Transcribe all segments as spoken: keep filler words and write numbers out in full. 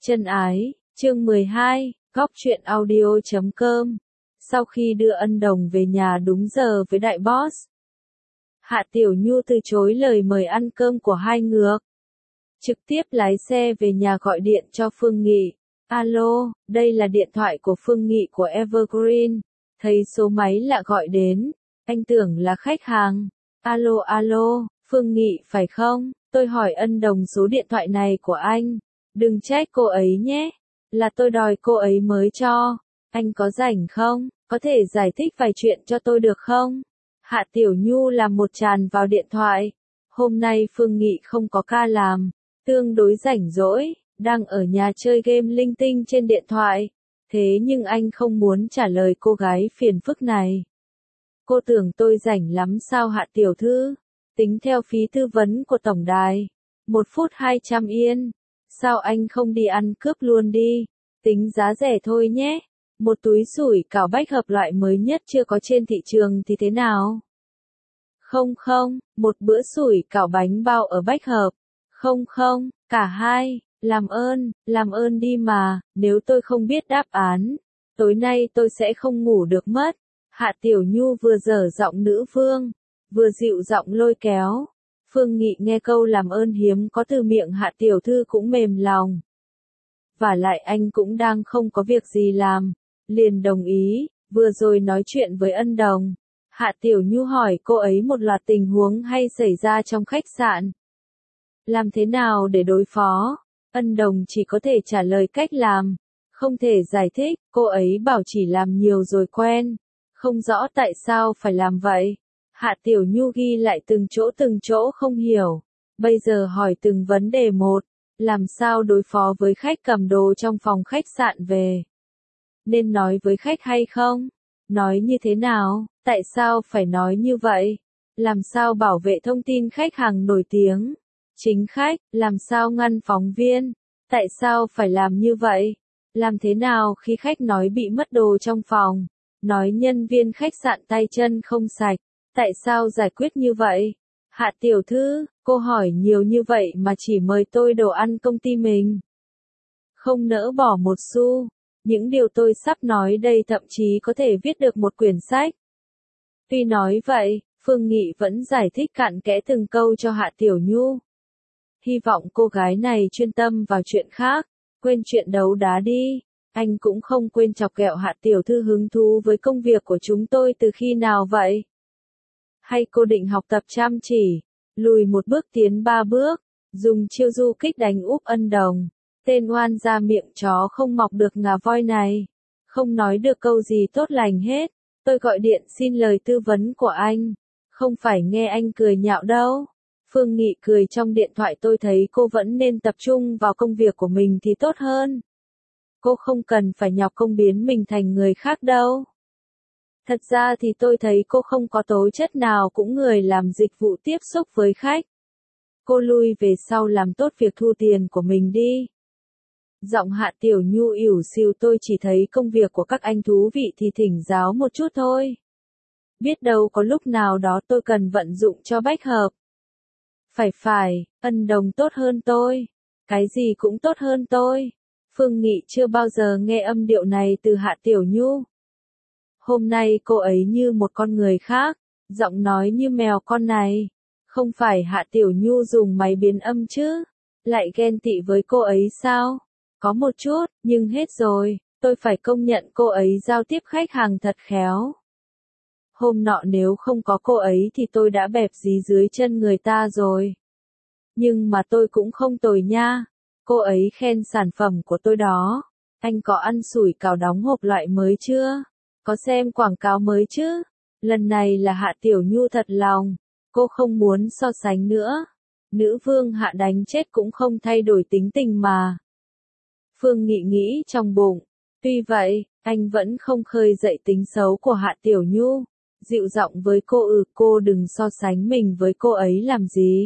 Chân ái, chương mười hai, góc truyện audio chấm com. Sau khi đưa Ân Đồng về nhà đúng giờ với đại boss, Hạ Tiểu Nhu từ chối lời mời ăn cơm của hai ngược. Trực tiếp lái xe về nhà gọi điện cho Phương Nghị. Alo, đây là điện thoại của Phương Nghị của Evergreen. Thấy số máy lạ gọi đến, anh tưởng là khách hàng. Alo alo, Phương Nghị phải không? Tôi hỏi Ân Đồng số điện thoại này của anh. Đừng trách cô ấy nhé. Là tôi đòi cô ấy mới cho. Anh có rảnh không? Có thể giải thích vài chuyện cho tôi được không? Hạ Tiểu Nhu làm một tràn vào điện thoại. Hôm nay Phương Nghị không có ca làm. Tương đối rảnh rỗi, đang ở nhà chơi game linh tinh trên điện thoại. Thế nhưng anh không muốn trả lời cô gái phiền phức này. Cô tưởng tôi rảnh lắm sao Hạ Tiểu Thư? Tính theo phí tư vấn của tổng đài. Một phút hai trăm yên. Sao anh không đi ăn cướp luôn đi? Tính giá rẻ thôi nhé. Một túi sủi cảo bách hợp loại mới nhất chưa có trên thị trường thì thế nào? Không không, một bữa sủi cảo bánh bao ở bách hợp. Không không, cả hai. Làm ơn, làm ơn đi mà, nếu tôi không biết đáp án, tối nay tôi sẽ không ngủ được mất. Hạ Tiểu Nhu vừa dở giọng nữ vương, vừa dịu giọng lôi kéo. Phương Nghị nghe câu làm ơn hiếm có từ miệng Hạ Tiểu Thư cũng mềm lòng. Và lại anh cũng đang không có việc gì làm, liền đồng ý, vừa rồi nói chuyện với Ân Đồng. Hạ Tiểu Nhu hỏi cô ấy một loạt tình huống hay xảy ra trong khách sạn. Làm thế nào để đối phó? Ân Đồng chỉ có thể trả lời cách làm, không thể giải thích, cô ấy bảo chỉ làm nhiều rồi quen, không rõ tại sao phải làm vậy. Hạ Tiểu Nhu ghi lại từng chỗ từng chỗ không hiểu, bây giờ hỏi từng vấn đề một, làm sao đối phó với khách cầm đồ trong phòng khách sạn về? Nên nói với khách hay không? Nói như thế nào? Tại sao phải nói như vậy? Làm sao bảo vệ thông tin khách hàng nổi tiếng? Chính khách, làm sao ngăn phóng viên? Tại sao phải làm như vậy? Làm thế nào khi khách nói bị mất đồ trong phòng? Nói nhân viên khách sạn tay chân không sạch. Tại sao giải quyết như vậy? Hạ Tiểu Thư, cô hỏi nhiều như vậy mà chỉ mời tôi đồ ăn công ty mình. Không nỡ bỏ một xu. Những điều tôi sắp nói đây thậm chí có thể viết được một quyển sách. Tuy nói vậy, Phương Nghị vẫn giải thích cặn kẽ từng câu cho Hạ Tiểu Nhu. Hy vọng cô gái này chuyên tâm vào chuyện khác, quên chuyện đấu đá đi. Anh cũng không quên chọc ghẹo Hạ Tiểu Thư hứng thú với công việc của chúng tôi từ khi nào vậy? Hay cô định học tập chăm chỉ, lùi một bước tiến ba bước, dùng chiêu du kích đánh úp Ân Đồng. Tên oan ra miệng chó không mọc được ngà voi này. Không nói được câu gì tốt lành hết. Tôi gọi điện xin lời tư vấn của anh. Không phải nghe anh cười nhạo đâu. Phương Nghị cười trong điện thoại tôi thấy cô vẫn nên tập trung vào công việc của mình thì tốt hơn. Cô không cần phải nhọc công biến mình thành người khác đâu. Thật ra thì tôi thấy cô không có tố chất nào cũng người làm dịch vụ tiếp xúc với khách. Cô lui về sau làm tốt việc thu tiền của mình đi. Giọng Hạ Tiểu Nhu ỉu xìu tôi chỉ thấy công việc của các anh thú vị thì thỉnh giáo một chút thôi. Biết đâu có lúc nào đó tôi cần vận dụng cho bách hợp. Phải phải, Ân Đồng tốt hơn tôi. Cái gì cũng tốt hơn tôi. Phương Nghị chưa bao giờ nghe âm điệu này từ Hạ Tiểu Nhu. Hôm nay cô ấy như một con người khác, giọng nói như mèo con này. Không phải Hạ Tiểu Nhu dùng máy biến âm chứ? Lại ghen tị với cô ấy sao? Có một chút, nhưng hết rồi, tôi phải công nhận cô ấy giao tiếp khách hàng thật khéo. Hôm nọ nếu không có cô ấy thì tôi đã bẹp dí dưới chân người ta rồi. Nhưng mà tôi cũng không tồi nha. Cô ấy khen sản phẩm của tôi đó. Anh có ăn sủi cảo đóng hộp loại mới chưa? Có xem quảng cáo mới chứ? Lần này là Hạ Tiểu Nhu thật lòng. Cô không muốn so sánh nữa. Nữ vương Hạ đánh chết cũng không thay đổi tính tình mà. Phương Nghị nghĩ trong bụng. Tuy vậy, anh vẫn không khơi dậy tính xấu của Hạ Tiểu Nhu. Dịu giọng với cô ừ cô đừng so sánh mình với cô ấy làm gì.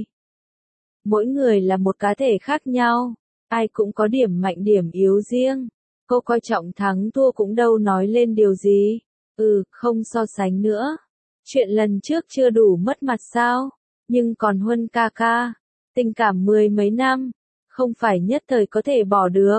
Mỗi người là một cá thể khác nhau. Ai cũng có điểm mạnh điểm yếu riêng. Cô coi trọng thắng thua cũng đâu nói lên điều gì. Ừ, không so sánh nữa. Chuyện lần trước chưa đủ mất mặt sao? Nhưng còn Huân ca ca. Tình cảm mười mấy năm. Không phải nhất thời có thể bỏ được.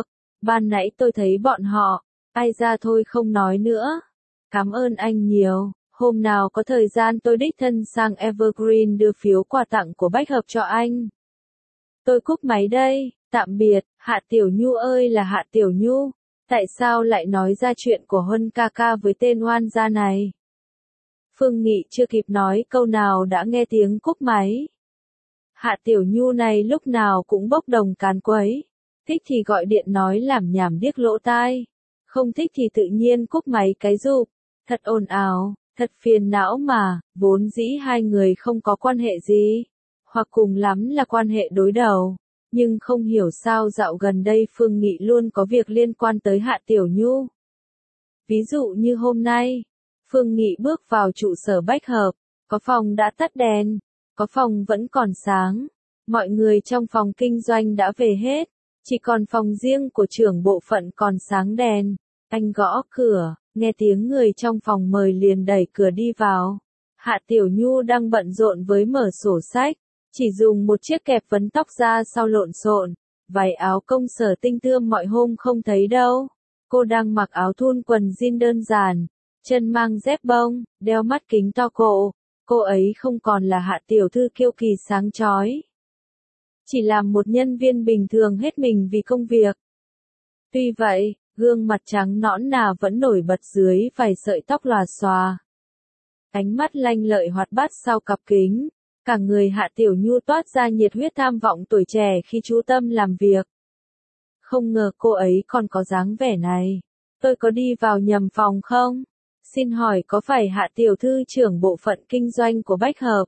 ban nãy tôi thấy bọn họ, ai ra thôi không nói nữa. Cảm ơn anh nhiều, hôm nào có thời gian tôi đích thân sang Evergreen đưa phiếu quà tặng của Bách Hợp cho anh. Tôi cúp máy đây, tạm biệt, Hạ Tiểu Nhu ơi là Hạ Tiểu Nhu, tại sao lại nói ra chuyện của Huân ca ca với tên oan gia này? Phương Nghị chưa kịp nói câu nào đã nghe tiếng cúp máy. Hạ Tiểu Nhu này lúc nào cũng bốc đồng càn quấy, thích thì gọi điện nói làm nhảm điếc lỗ tai, không thích thì tự nhiên cúp máy cái rụp, thật ồn ào, thật phiền não mà, vốn dĩ hai người không có quan hệ gì, hoặc cùng lắm là quan hệ đối đầu, nhưng không hiểu sao dạo gần đây Phương Nghị luôn có việc liên quan tới Hạ Tiểu Nhu. Ví dụ như hôm nay, Phương Nghị bước vào trụ sở Bách Hợp, có phòng đã tắt đèn, có phòng vẫn còn sáng, mọi người trong phòng kinh doanh đã về hết, chỉ còn phòng riêng của trưởng bộ phận còn sáng đèn. Anh gõ cửa, nghe tiếng người trong phòng mời liền đẩy cửa đi vào. Hạ Tiểu Nhu đang bận rộn với mở sổ sách, chỉ dùng một chiếc kẹp vấn tóc ra sau lộn xộn, váy áo công sở tinh tươm mọi hôm không thấy đâu. Cô đang mặc áo thun quần jean đơn giản, chân mang dép bông, đeo mắt kính to cổ. Cô ấy không còn là Hạ tiểu thư kiêu kỳ sáng chói, chỉ là một nhân viên bình thường hết mình vì công việc. Tuy vậy, gương mặt trắng nõn nà vẫn nổi bật dưới vài sợi tóc lòa xòa. Ánh mắt lanh lợi hoạt bát sau cặp kính, cả người Hạ Tiểu Nhu toát ra nhiệt huyết tham vọng tuổi trẻ khi chú tâm làm việc. Không ngờ cô ấy còn có dáng vẻ này. Tôi có đi vào nhầm phòng không? Xin hỏi có phải Hạ Tiểu Thư trưởng bộ phận kinh doanh của Bách Hợp?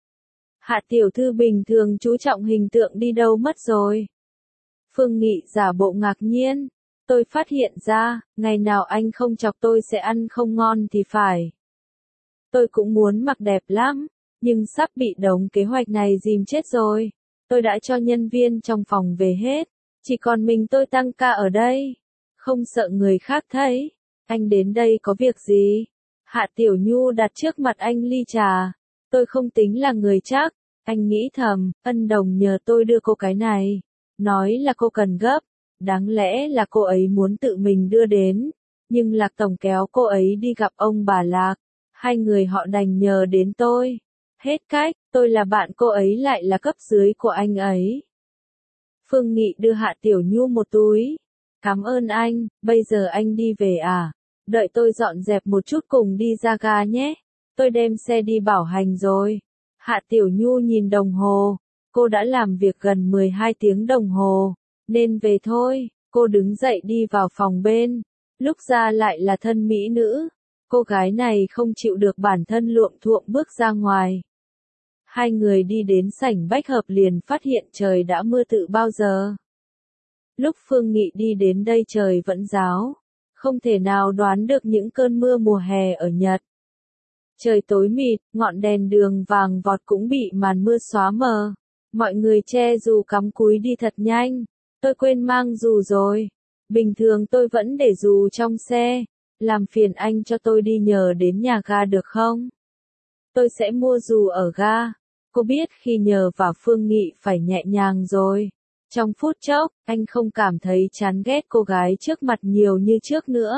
Hạ Tiểu Thư bình thường chú trọng hình tượng đi đâu mất rồi? Phương Nghị giả bộ ngạc nhiên. Tôi phát hiện ra, ngày nào anh không chọc tôi sẽ ăn không ngon thì phải. Tôi cũng muốn mặc đẹp lắm, nhưng sắp bị đống kế hoạch này dìm chết rồi. Tôi đã cho nhân viên trong phòng về hết, chỉ còn mình tôi tăng ca ở đây. Không sợ người khác thấy. Anh đến đây có việc gì? Hạ Tiểu Nhu đặt trước mặt anh ly trà. Tôi không tính là người chắc. Anh nghĩ thầm, ân đồng nhờ tôi đưa cô cái này. Nói là cô cần gấp. Đáng lẽ là cô ấy muốn tự mình đưa đến. Nhưng Lạc Tổng kéo cô ấy đi gặp ông bà Lạc. Hai người họ đành nhờ đến tôi. Hết cách, tôi là bạn cô ấy lại là cấp dưới của anh ấy. Phương Nghị đưa Hạ Tiểu Nhu một túi. Cảm ơn anh, bây giờ anh đi về à? Đợi tôi dọn dẹp một chút cùng đi ra ga nhé. Tôi đem xe đi bảo hành rồi. Hạ Tiểu Nhu nhìn đồng hồ. Cô đã làm việc gần mười hai tiếng đồng hồ. Nên về thôi. Cô đứng dậy đi vào phòng bên. Lúc ra lại là thân mỹ nữ. Cô gái này không chịu được bản thân luộm thuộm bước ra ngoài. Hai người đi đến sảnh Bách Hợp liền phát hiện trời đã mưa từ bao giờ. Lúc Phương Nghị đi đến đây trời vẫn ráo. Không thể nào đoán được những cơn mưa mùa hè ở Nhật. Trời tối mịt, ngọn đèn đường vàng vọt cũng bị màn mưa xóa mờ. Mọi người che dù cắm cúi đi thật nhanh. Tôi quên mang dù rồi. Bình thường tôi vẫn để dù trong xe. Làm phiền anh cho tôi đi nhờ đến nhà ga được không? Tôi sẽ mua dù ở ga. Cô biết khi nhờ vào Phương Nghị phải nhẹ nhàng rồi. Trong phút chốc, anh không cảm thấy chán ghét cô gái trước mặt nhiều như trước nữa.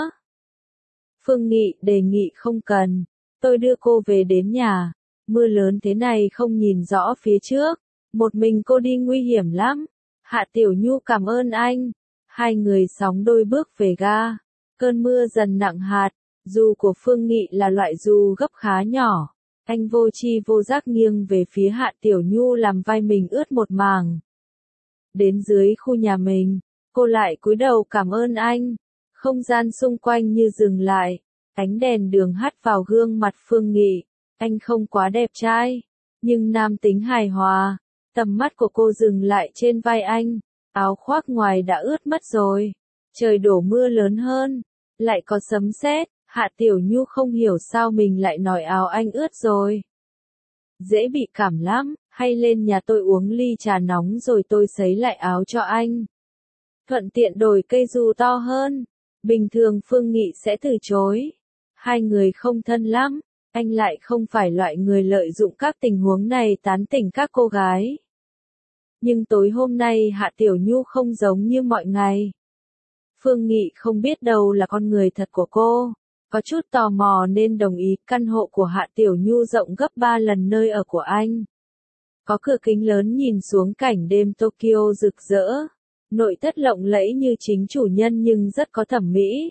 Phương Nghị đề nghị không cần. Tôi đưa cô về đến nhà. Mưa lớn thế này không nhìn rõ phía trước. Một mình cô đi nguy hiểm lắm. Hạ Tiểu Nhu cảm ơn anh. Hai người sóng đôi bước về ga. Cơn mưa dần nặng hạt. Dù của Phương Nghị là loại dù gấp khá nhỏ. Anh vô tri vô giác nghiêng về phía Hạ Tiểu Nhu làm vai mình ướt một mảng. Đến dưới khu nhà mình, cô lại cúi đầu cảm ơn anh. Không gian xung quanh như dừng lại. Ánh đèn đường hắt vào gương mặt Phương Nghị. Anh không quá đẹp trai, nhưng nam tính hài hòa. Tầm mắt của cô dừng lại trên vai anh. Áo khoác ngoài đã ướt mất rồi. Trời đổ mưa lớn hơn. Lại có sấm sét. Hạ Tiểu Nhu không hiểu sao mình lại nói áo anh ướt rồi. Dễ bị cảm lắm, hay lên nhà tôi uống ly trà nóng rồi tôi sấy lại áo cho anh. Thuận tiện đổi cây dù to hơn. Bình thường Phương Nghị sẽ từ chối. Hai người không thân lắm, anh lại không phải loại người lợi dụng các tình huống này tán tỉnh các cô gái. Nhưng tối hôm nay Hạ Tiểu Nhu không giống như mọi ngày. Phương Nghị không biết đâu là con người thật của cô. Có chút tò mò nên đồng ý. Căn hộ của Hạ Tiểu Nhu rộng gấp ba lần nơi ở của anh. Có cửa kính lớn nhìn xuống cảnh đêm Tokyo rực rỡ. Nội thất lộng lẫy như chính chủ nhân nhưng rất có thẩm mỹ.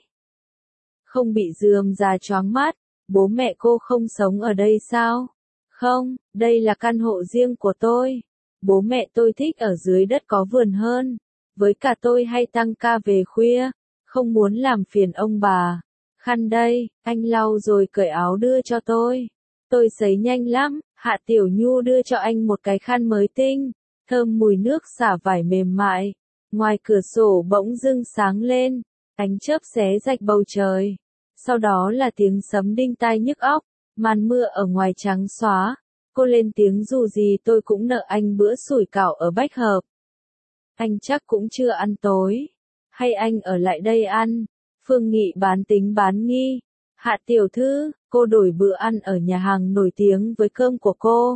Không bị rườm rà choáng mắt. Bố mẹ cô không sống ở đây sao? Không, đây là căn hộ riêng của tôi. Bố mẹ tôi thích ở dưới đất có vườn hơn. Với cả tôi hay tăng ca về khuya. Không muốn làm phiền ông bà. Khăn đây, anh lau rồi cởi áo đưa cho tôi. Tôi sấy nhanh lắm. Hạ Tiểu Nhu đưa cho anh một cái khăn mới tinh. Thơm mùi nước xả vải mềm mại. Ngoài cửa sổ bỗng dưng sáng lên. Ánh chớp xé rạch bầu trời. Sau đó là tiếng sấm đinh tai nhức óc. Màn mưa ở ngoài trắng xóa. Cô lên tiếng dù gì tôi cũng nợ anh bữa sủi cảo ở Bách Hợp. Anh chắc cũng chưa ăn tối. Hay anh ở lại đây ăn? Phương Nghị bán tính bán nghi. Hạ tiểu thư, cô đổi bữa ăn ở nhà hàng nổi tiếng với cơm của cô.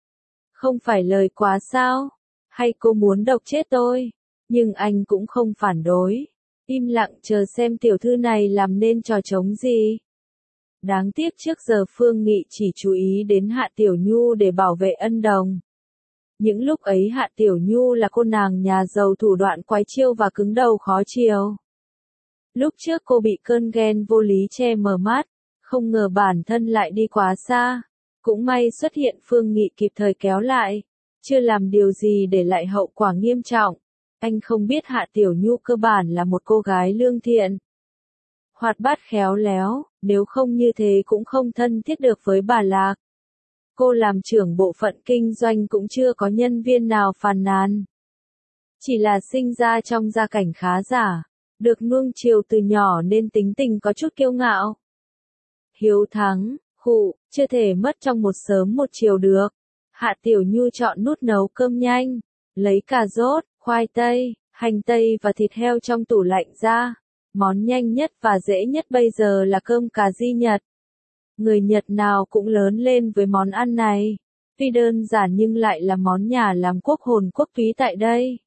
Không phải lời quá sao? Hay cô muốn độc chết tôi? Nhưng anh cũng không phản đối. Im lặng chờ xem tiểu thư này làm nên trò trống gì. Đáng tiếc trước giờ Phương Nghị chỉ chú ý đến Hạ Tiểu Nhu để bảo vệ ân đồng. Những lúc ấy Hạ Tiểu Nhu là cô nàng nhà giàu thủ đoạn quái chiêu và cứng đầu khó chiều. Lúc trước cô bị cơn ghen vô lý che mờ mắt, không ngờ bản thân lại đi quá xa. Cũng may xuất hiện Phương Nghị kịp thời kéo lại, chưa làm điều gì để lại hậu quả nghiêm trọng. Anh không biết Hạ Tiểu Nhu cơ bản là một cô gái lương thiện, hoạt bát khéo léo, nếu không như thế cũng không thân thiết được với bà Lạc. Cô làm trưởng bộ phận kinh doanh cũng chưa có nhân viên nào phàn nàn. Chỉ là sinh ra trong gia cảnh khá giả, được nuông chiều từ nhỏ nên tính tình có chút kiêu ngạo. Hiếu thắng, khụ, chưa thể mất trong một sớm một chiều được. Hạ Tiểu Nhu chọn nút nấu cơm nhanh, lấy cà rốt, khoai tây, hành tây và thịt heo trong tủ lạnh ra. Món nhanh nhất và dễ nhất bây giờ là cơm cà ri Nhật. Người Nhật nào cũng lớn lên với món ăn này. Tuy đơn giản nhưng lại là món nhà làm quốc hồn quốc túy tại đây.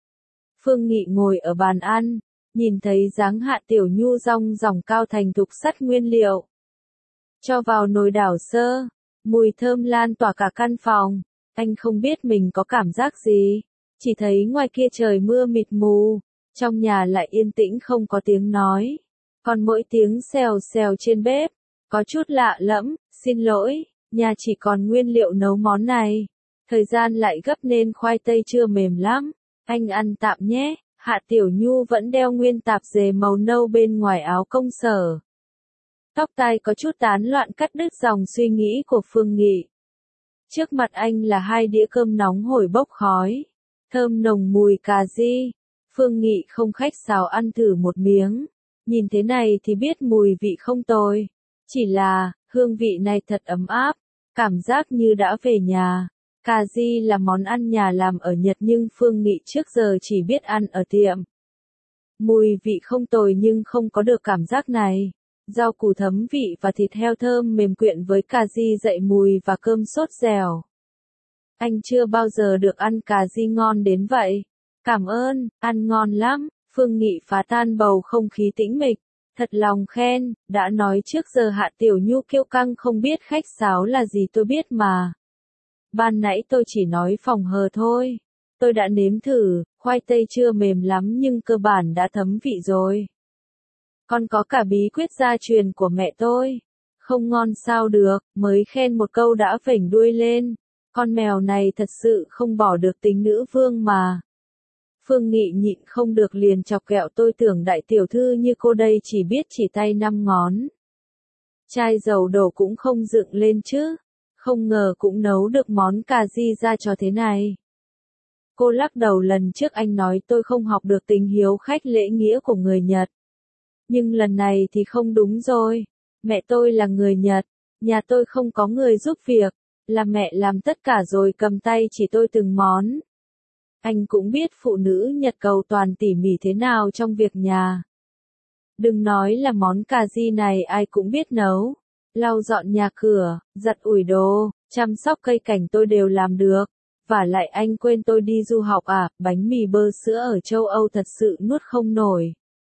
Phương Nghị ngồi ở bàn ăn, nhìn thấy dáng Hạ Tiểu Nhu rong ròng cao thành thục sắt nguyên liệu. Cho vào nồi đảo sơ, mùi thơm lan tỏa cả căn phòng. Anh không biết mình có cảm giác gì, chỉ thấy ngoài kia trời mưa mịt mù, trong nhà lại yên tĩnh không có tiếng nói. Còn mỗi tiếng xèo xèo trên bếp, có chút lạ lẫm, xin lỗi, nhà chỉ còn nguyên liệu nấu món này. Thời gian lại gấp nên khoai tây chưa mềm lắm, anh ăn tạm nhé. Hạ Tiểu Nhu vẫn đeo nguyên tạp dề màu nâu bên ngoài áo công sở. Tóc tai có chút tán loạn cắt đứt dòng suy nghĩ của Phương Nghị. Trước mặt anh là hai đĩa cơm nóng hổi bốc khói, thơm nồng mùi cà ri. Phương Nghị không khách sáo ăn thử một miếng. Nhìn thế này thì biết mùi vị không tồi. Chỉ là, hương vị này thật ấm áp, cảm giác như đã về nhà. Cà ri là món ăn nhà làm ở Nhật nhưng Phương Nghị trước giờ chỉ biết ăn ở tiệm. Mùi vị không tồi nhưng không có được cảm giác này. Rau củ thấm vị và thịt heo thơm mềm quyện với cà ri dậy mùi và cơm sốt dẻo. Anh chưa bao giờ được ăn cà ri ngon đến vậy. Cảm ơn, ăn ngon lắm. Phương Nghị phá tan bầu không khí tĩnh mịch. Thật lòng khen, đã nói trước giờ Hạ Tiểu Nhu kiêu căng không biết khách sáo là gì tôi biết mà. Ban nãy tôi chỉ nói phòng hờ thôi. Tôi đã nếm thử, khoai tây chưa mềm lắm nhưng cơ bản đã thấm vị rồi. Còn có cả bí quyết gia truyền của mẹ tôi. Không ngon sao được, mới khen một câu đã vểnh đuôi lên. Con mèo này thật sự không bỏ được tính nữ vương mà. Phương Nghị nhịn không được liền chọc ghẹo tôi tưởng đại tiểu thư như cô đây chỉ biết chỉ tay năm ngón. Chai dầu đổ cũng không dựng lên chứ. Không ngờ cũng nấu được món cà ri ra cho thế này. Cô lắc đầu lần trước anh nói tôi không học được tình hiếu khách lễ nghĩa của người Nhật. Nhưng lần này thì không đúng rồi. Mẹ tôi là người Nhật. Nhà tôi không có người giúp việc. Là mẹ làm tất cả rồi cầm tay chỉ tôi từng món. Anh cũng biết phụ nữ Nhật cầu toàn tỉ mỉ thế nào trong việc nhà. Đừng nói là món cà ri này ai cũng biết nấu. Lau dọn nhà cửa, giặt ủi đồ, chăm sóc cây cảnh tôi đều làm được. Vả lại anh quên tôi đi du học à, bánh mì bơ sữa ở châu Âu thật sự nuốt không nổi.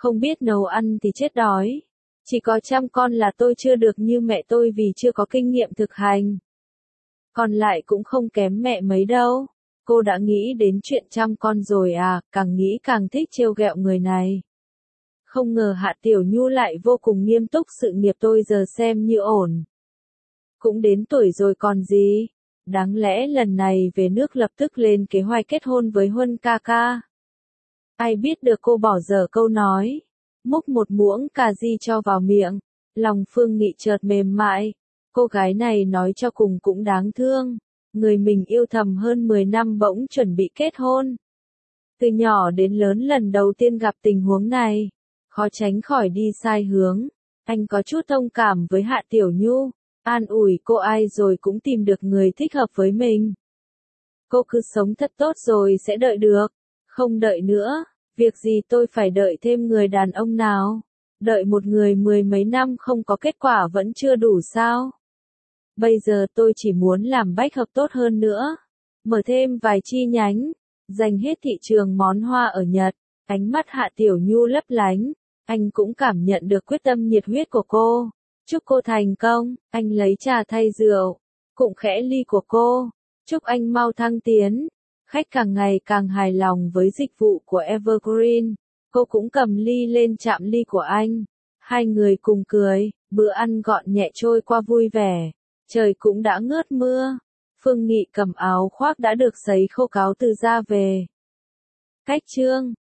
Không biết nấu ăn thì chết đói. Chỉ có chăm con là tôi chưa được như mẹ tôi vì chưa có kinh nghiệm thực hành. Còn lại cũng không kém mẹ mấy đâu. Cô đã nghĩ đến chuyện chăm con rồi à, càng nghĩ càng thích trêu ghẹo người này. Không ngờ Hạ Tiểu Nhu lại vô cùng nghiêm túc, sự nghiệp tôi giờ xem như ổn. Cũng đến tuổi rồi còn gì. Đáng lẽ lần này về nước lập tức lên kế hoạch kết hôn với Huân ca ca. Ai biết được cô bỏ dở câu nói. Múc một muỗng cà ri cho vào miệng. Lòng Phương Nghị chợt mềm mại. Cô gái này nói cho cùng cũng đáng thương. Người mình yêu thầm hơn mười năm bỗng chuẩn bị kết hôn. Từ nhỏ đến lớn lần đầu tiên gặp tình huống này. Khó tránh khỏi đi sai hướng. Anh có chút thông cảm với Hạ Tiểu Nhu. An ủi cô ai rồi cũng tìm được người thích hợp với mình. Cô cứ sống thật tốt rồi sẽ đợi được. Không đợi nữa. Việc gì tôi phải đợi thêm người đàn ông nào? Đợi một người mười mấy năm không có kết quả vẫn chưa đủ sao? Bây giờ tôi chỉ muốn làm bách hợp tốt hơn nữa. Mở thêm vài chi nhánh. Giành hết thị trường món hoa ở Nhật. Ánh mắt Hạ Tiểu Nhu lấp lánh. Anh cũng cảm nhận được quyết tâm nhiệt huyết của cô. Chúc cô thành công. Anh lấy trà thay rượu. Cũng khẽ ly của cô. Chúc anh mau thăng tiến. Khách càng ngày càng hài lòng với dịch vụ của Evergreen. Cô cũng cầm ly lên chạm ly của anh. Hai người cùng cười. Bữa ăn gọn nhẹ trôi qua vui vẻ. Trời cũng đã ngớt mưa. Phương Nghị cầm áo khoác đã được sấy khô cáo từ ra về. Cách chương